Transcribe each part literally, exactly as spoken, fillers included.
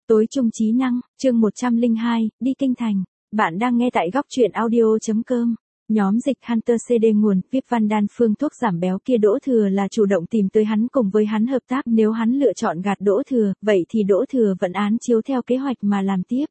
Tối trung trí năng, chương một trăm lẻ hai, đi kinh thành. Bạn đang nghe tại góc truyện audio.com. Nhóm dịch Hunter xê đê nguồn, vê i pê Van Đan phương thuốc giảm béo kia Đỗ Thừa là chủ động tìm tới hắn cùng với hắn hợp tác. Nếu hắn lựa chọn gạt Đỗ Thừa, vậy thì Đỗ Thừa vẫn án chiếu theo kế hoạch mà làm tiếp.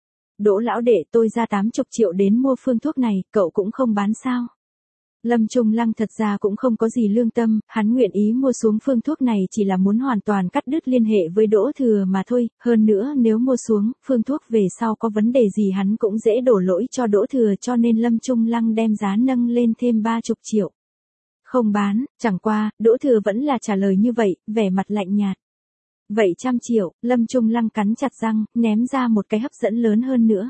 Đỗ lão đệ, tôi ra tám mươi triệu đến mua phương thuốc này, cậu cũng không bán sao? Lâm Trung Lăng thật ra cũng không có gì lương tâm, hắn nguyện ý mua xuống phương thuốc này chỉ là muốn hoàn toàn cắt đứt liên hệ với Đỗ Thừa mà thôi, hơn nữa nếu mua xuống, phương thuốc về sau có vấn đề gì hắn cũng dễ đổ lỗi cho Đỗ Thừa, cho nên Lâm Trung Lăng đem giá nâng lên thêm ba mươi triệu. Không bán, chẳng qua, Đỗ Thừa vẫn là trả lời như vậy, vẻ mặt lạnh nhạt. Vậy trăm triệu, Lâm Trung Lăng cắn chặt răng, ném ra một cái hấp dẫn lớn hơn nữa.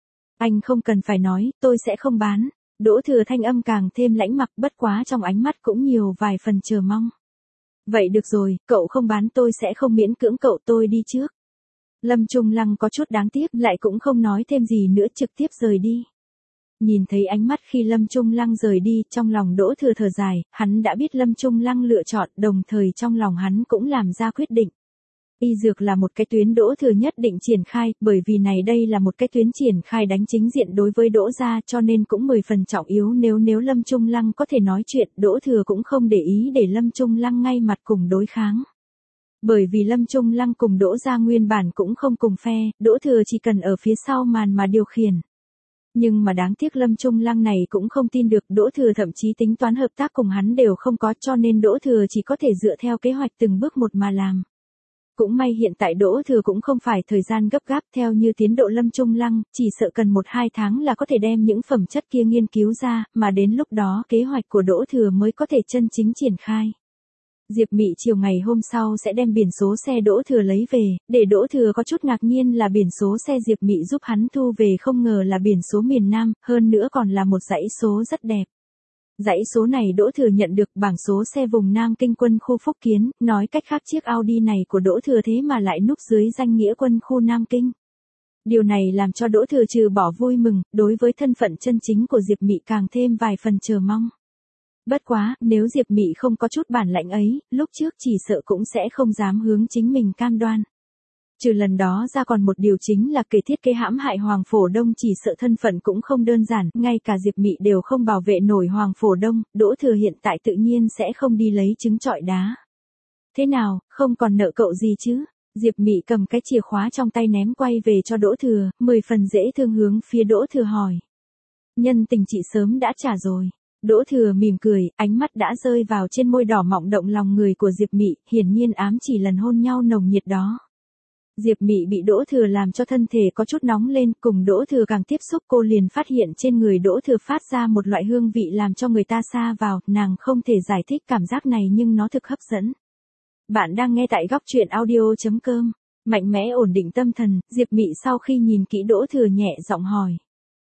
Anh không cần phải nói, tôi sẽ không bán. Đỗ Thừa thanh âm càng thêm lãnh mặc, bất quá trong ánh mắt cũng nhiều vài phần chờ mong. Vậy được rồi, cậu không bán tôi sẽ không miễn cưỡng cậu, tôi đi trước. Lâm Trung Lăng có chút đáng tiếc, lại cũng không nói thêm gì nữa, trực tiếp rời đi. Nhìn thấy ánh mắt khi Lâm Trung Lăng rời đi, trong lòng Đỗ Thừa thở dài, hắn đã biết Lâm Trung Lăng lựa chọn, đồng thời trong lòng hắn cũng làm ra quyết định. Y dược là một cái tuyến Đỗ Thừa nhất định triển khai, bởi vì này đây là một cái tuyến triển khai đánh chính diện đối với Đỗ gia, cho nên cũng mười phần trọng yếu. Nếu nếu Lâm Trung Lăng có thể nói chuyện, Đỗ Thừa cũng không để ý để Lâm Trung Lăng ngay mặt cùng đối kháng. Bởi vì Lâm Trung Lăng cùng Đỗ gia nguyên bản cũng không cùng phe, Đỗ Thừa chỉ cần ở phía sau màn mà điều khiển. Nhưng mà đáng tiếc Lâm Trung Lăng này cũng không tin được, Đỗ Thừa thậm chí tính toán hợp tác cùng hắn đều không có, cho nên Đỗ Thừa chỉ có thể dựa theo kế hoạch từng bước một mà làm. Cũng may hiện tại Đỗ Thừa cũng không phải thời gian gấp gáp, theo như tiến độ Lâm Trung Lăng, chỉ sợ cần một hai tháng là có thể đem những phẩm chất kia nghiên cứu ra, mà đến lúc đó kế hoạch của Đỗ Thừa mới có thể chân chính triển khai. Diệp Mị chiều ngày hôm sau sẽ đem biển số xe Đỗ Thừa lấy về, để Đỗ Thừa có chút ngạc nhiên là biển số xe Diệp Mị giúp hắn thu về không ngờ là biển số miền Nam, hơn nữa còn là một dãy số rất đẹp. Dãy số này Đỗ Thừa nhận được bảng số xe vùng Nam Kinh quân khu Phúc Kiến, nói cách khác chiếc Audi này của Đỗ Thừa thế mà lại núp dưới danh nghĩa quân khu Nam Kinh. Điều này làm cho Đỗ Thừa trừ bỏ vui mừng, đối với thân phận chân chính của Diệp Mị càng thêm vài phần chờ mong. Bất quá, nếu Diệp Mị không có chút bản lãnh ấy, lúc trước chỉ sợ cũng sẽ không dám hướng chính mình cam đoan. Trừ lần đó ra còn một điều chính là kẻ thiết kế hãm hại Hoàng Phổ Đông chỉ sợ thân phận cũng không đơn giản, ngay cả Diệp Mị đều không bảo vệ nổi Hoàng Phổ Đông, Đỗ Thừa hiện tại tự nhiên sẽ không đi lấy trứng trọi đá. Thế nào, không còn nợ cậu gì chứ? Diệp Mị cầm cái chìa khóa trong tay ném quay về cho Đỗ Thừa, mười phần dễ thương hướng phía Đỗ Thừa hỏi. Nhân tình chị sớm đã trả rồi. Đỗ Thừa mỉm cười, ánh mắt đã rơi vào trên môi đỏ mọng động lòng người của Diệp Mị, hiển nhiên ám chỉ lần hôn nhau nồng nhiệt đó. Diệp Mị bị Đỗ Thừa làm cho thân thể có chút nóng lên, cùng Đỗ Thừa càng tiếp xúc cô liền phát hiện trên người Đỗ Thừa phát ra một loại hương vị làm cho người ta xa vào, nàng không thể giải thích cảm giác này nhưng nó thực hấp dẫn. Bạn đang nghe tại góc truyện audio.com, mạnh mẽ ổn định tâm thần, Diệp Mị sau khi nhìn kỹ Đỗ Thừa nhẹ giọng hỏi.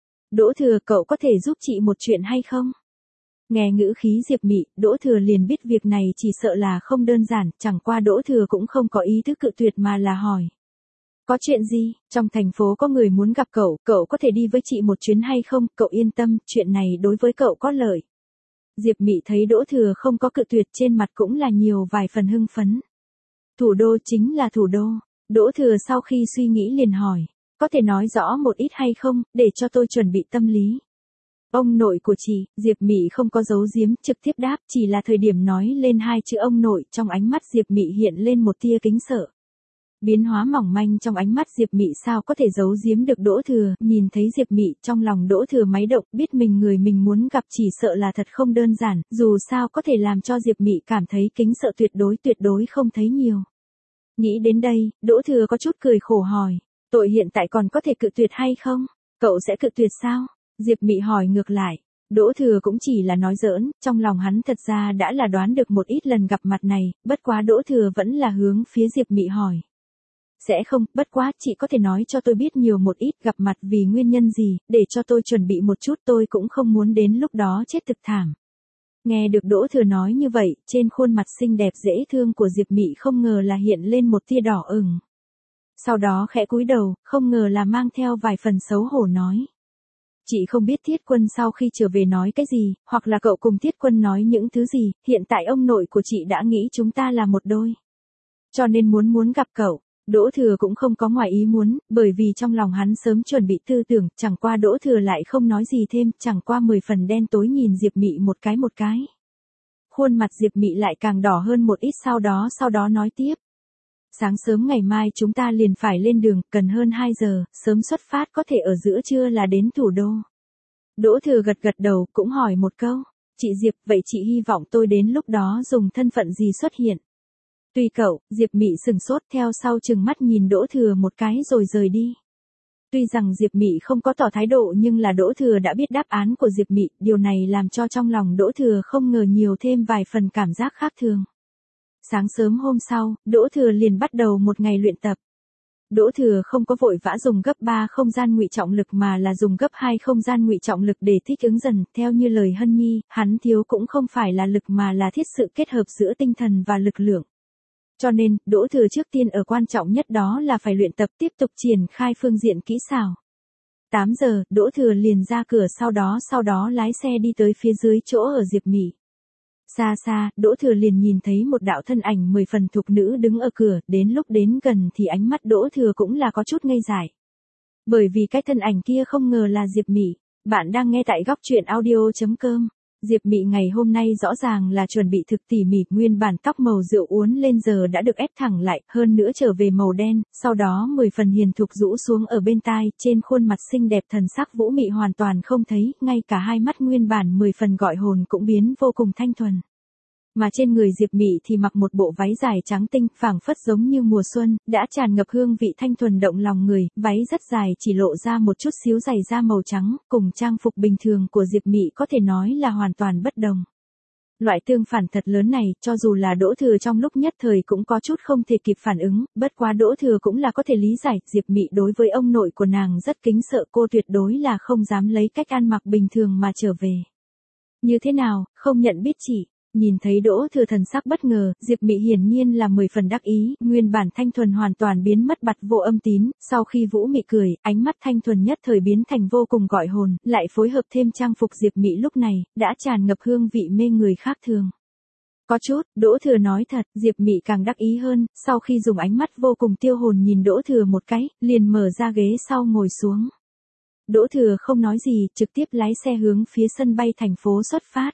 Đỗ Thừa, cậu có thể giúp chị một chuyện hay không? Nghe ngữ khí Diệp Mị, Đỗ Thừa liền biết việc này chỉ sợ là không đơn giản, chẳng qua Đỗ Thừa cũng không có ý thức cự tuyệt mà là hỏi. Có chuyện gì? Trong thành phố có người muốn gặp cậu, cậu có thể đi với chị một chuyến hay không? Cậu yên tâm, chuyện này đối với cậu có lợi. Diệp Mị thấy Đỗ Thừa không có cự tuyệt trên mặt cũng là nhiều vài phần hưng phấn. Thủ đô chính là thủ đô. Đỗ Thừa sau khi suy nghĩ liền hỏi. Có thể nói rõ một ít hay không, để cho tôi chuẩn bị tâm lý. Ông nội của chị, Diệp Mị không có giấu giếm, trực tiếp đáp, chỉ là thời điểm nói lên hai chữ ông nội, trong ánh mắt Diệp Mị hiện lên một tia kính sợ. Biến hóa mỏng manh trong ánh mắt Diệp Mị sao có thể giấu giếm được Đỗ Thừa, nhìn thấy Diệp Mị trong lòng Đỗ Thừa máy động, biết mình người mình muốn gặp chỉ sợ là thật không đơn giản, dù sao có thể làm cho Diệp Mị cảm thấy kính sợ tuyệt đối tuyệt đối không thấy nhiều. Nghĩ đến đây, Đỗ Thừa có chút cười khổ hỏi, tội hiện tại còn có thể cự tuyệt hay không? Cậu sẽ cự tuyệt sao? Diệp Mị hỏi ngược lại. Đỗ Thừa cũng chỉ là nói giỡn, trong lòng hắn thật ra đã là đoán được một ít lần gặp mặt này, bất quá Đỗ Thừa vẫn là hướng phía Diệp Mị hỏi. Sẽ không, bất quá chị có thể nói cho tôi biết nhiều một ít gặp mặt vì nguyên nhân gì, để cho tôi chuẩn bị một chút, tôi cũng không muốn đến lúc đó chết thực thảm. Nghe được Đỗ Thừa nói như vậy, trên khuôn mặt xinh đẹp dễ thương của Diệp Mị không ngờ là hiện lên một tia đỏ ửng. Sau đó khẽ cúi đầu, không ngờ là mang theo vài phần xấu hổ nói. Chị không biết Thiết Quân sau khi trở về nói cái gì, hoặc là cậu cùng Thiết Quân nói những thứ gì, hiện tại ông nội của chị đã nghĩ chúng ta là một đôi. Cho nên muốn muốn gặp cậu. Đỗ Thừa cũng không có ngoài ý muốn, bởi vì trong lòng hắn sớm chuẩn bị tư tưởng, chẳng qua Đỗ Thừa lại không nói gì thêm, chẳng qua mười phần đen tối nhìn Diệp Mị một cái một cái. Khuôn mặt Diệp Mị lại càng đỏ hơn một ít, sau đó sau đó nói tiếp. Sáng sớm ngày mai chúng ta liền phải lên đường, cần hơn hai giờ, sớm xuất phát có thể ở giữa trưa là đến thủ đô. Đỗ Thừa gật gật đầu, cũng hỏi một câu. Chị Diệp, vậy chị hy vọng tôi đến lúc đó dùng thân phận gì xuất hiện? Tùy cậu, Diệp Mị sừng sốt, theo sau chừng mắt nhìn Đỗ Thừa một cái rồi rời đi. Tuy rằng Diệp Mị không có tỏ thái độ nhưng là Đỗ Thừa đã biết đáp án của Diệp Mị, điều này làm cho trong lòng Đỗ Thừa không ngờ nhiều thêm vài phần cảm giác khác thường. Sáng sớm hôm sau, Đỗ Thừa liền bắt đầu một ngày luyện tập. Đỗ Thừa không có vội vã dùng gấp ba không gian ngụy trọng lực mà là dùng gấp hai không gian ngụy trọng lực để thích ứng dần, theo như lời Hân Nhi, hắn thiếu cũng không phải là lực mà là thiết sự kết hợp giữa tinh thần và lực lượng. Cho nên, Đỗ Thừa trước tiên ở quan trọng nhất đó là phải luyện tập tiếp tục triển khai phương diện kỹ xảo. tám giờ, Đỗ Thừa liền ra cửa sau đó sau đó lái xe đi tới phía dưới chỗ ở Diệp Mị. Xa xa, Đỗ Thừa liền nhìn thấy một đạo thân ảnh mười phần thục nữ đứng ở cửa, đến lúc đến gần thì ánh mắt Đỗ Thừa cũng là có chút ngây dại. Bởi vì cái thân ảnh kia không ngờ là Diệp Mị. Bạn đang nghe tại góc truyện audio chấm com. Diệp Mị ngày hôm nay rõ ràng là chuẩn bị thực tỉ mỉ, nguyên bản tóc màu rượu uốn lên giờ đã được ép thẳng lại, hơn nữa trở về màu đen, sau đó mười phần hiền thục rũ xuống ở bên tai, trên khuôn mặt xinh đẹp thần sắc Vũ Mị hoàn toàn không thấy, ngay cả hai mắt nguyên bản mười phần gọi hồn cũng biến vô cùng thanh thuần. Mà trên người Diệp Mị thì mặc một bộ váy dài trắng tinh, phảng phất giống như mùa xuân, đã tràn ngập hương vị thanh thuần động lòng người, váy rất dài chỉ lộ ra một chút xíu giày da màu trắng, cùng trang phục bình thường của Diệp Mị có thể nói là hoàn toàn bất đồng. Loại tương phản thật lớn này, cho dù là Đỗ Thừa trong lúc nhất thời cũng có chút không thể kịp phản ứng, bất quá Đỗ Thừa cũng là có thể lý giải, Diệp Mị đối với ông nội của nàng rất kính sợ, cô tuyệt đối là không dám lấy cách ăn mặc bình thường mà trở về. Như thế nào, không nhận biết chị? Nhìn thấy Đỗ Thừa thần sắc bất ngờ, Diệp Mị hiển nhiên là mười phần đắc ý, nguyên bản thanh thuần hoàn toàn biến mất bặt vô âm tín, sau khi Vũ Mị cười, ánh mắt thanh thuần nhất thời biến thành vô cùng gọi hồn, lại phối hợp thêm trang phục Diệp Mị lúc này, đã tràn ngập hương vị mê người khác thường. Có chút, Đỗ Thừa nói thật, Diệp Mị càng đắc ý hơn, sau khi dùng ánh mắt vô cùng tiêu hồn nhìn Đỗ Thừa một cái, liền mở ra ghế sau ngồi xuống. Đỗ Thừa không nói gì, trực tiếp lái xe hướng phía sân bay thành phố xuất phát.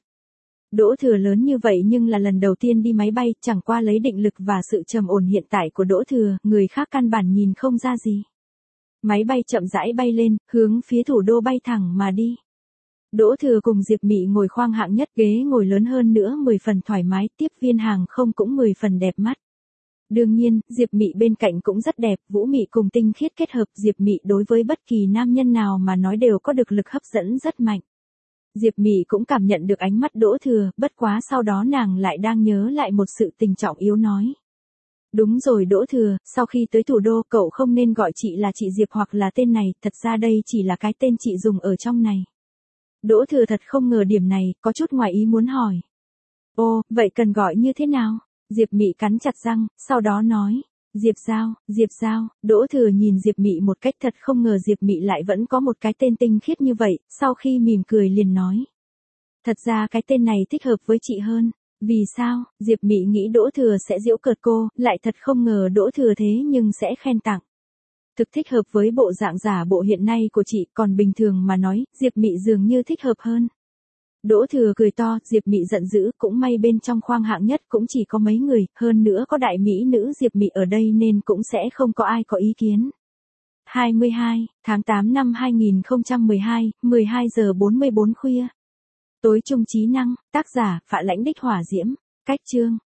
Đỗ Thừa lớn như vậy nhưng là lần đầu tiên đi máy bay, chẳng qua lấy định lực và sự trầm ổn hiện tại của Đỗ Thừa, người khác căn bản nhìn không ra gì. Máy bay chậm rãi bay lên, hướng phía thủ đô bay thẳng mà đi. Đỗ Thừa cùng Diệp Mị ngồi khoang hạng nhất, ghế ngồi lớn hơn nữa mười phần thoải mái, tiếp viên hàng không cũng mười phần đẹp mắt. Đương nhiên, Diệp Mị bên cạnh cũng rất đẹp, Vũ Mị cùng tinh khiết kết hợp, Diệp Mị đối với bất kỳ nam nhân nào mà nói đều có được lực hấp dẫn rất mạnh. Diệp Mị cũng cảm nhận được ánh mắt Đỗ Thừa, bất quá sau đó nàng lại đang nhớ lại một sự tình trọng yếu nói. Đúng rồi Đỗ Thừa, sau khi tới thủ đô cậu không nên gọi chị là chị Diệp hoặc là tên này, thật ra đây chỉ là cái tên chị dùng ở trong này. Đỗ Thừa thật không ngờ điểm này, có chút ngoài ý muốn hỏi. Ô, vậy cần gọi như thế nào? Diệp Mị cắn chặt răng, sau đó nói. Diệp Giao, Diệp Giao, Đỗ Thừa nhìn Diệp Mị một cách thật không ngờ Diệp Mị lại vẫn có một cái tên tinh khiết như vậy, sau khi mỉm cười liền nói. Thật ra cái tên này thích hợp với chị hơn. Vì sao? Diệp Mị nghĩ Đỗ Thừa sẽ giễu cợt cô, lại thật không ngờ Đỗ Thừa thế nhưng sẽ khen tặng. Thực thích hợp với bộ dạng giả bộ hiện nay của chị, còn bình thường mà nói, Diệp Mị dường như thích hợp hơn. Đỗ Thừa cười to, Diệp Mị giận dữ, cũng may bên trong khoang hạng nhất cũng chỉ có mấy người, hơn nữa có đại mỹ nữ Diệp Mị ở đây nên cũng sẽ không có ai có ý kiến. hai mươi hai, tháng tám năm hai nghìn không trăm mười hai, mười hai giờ bốn mươi bốn khuya. Tối trung trí năng, tác giả, Phạ Lãnh Đích Hỏa Diễm, cách chương,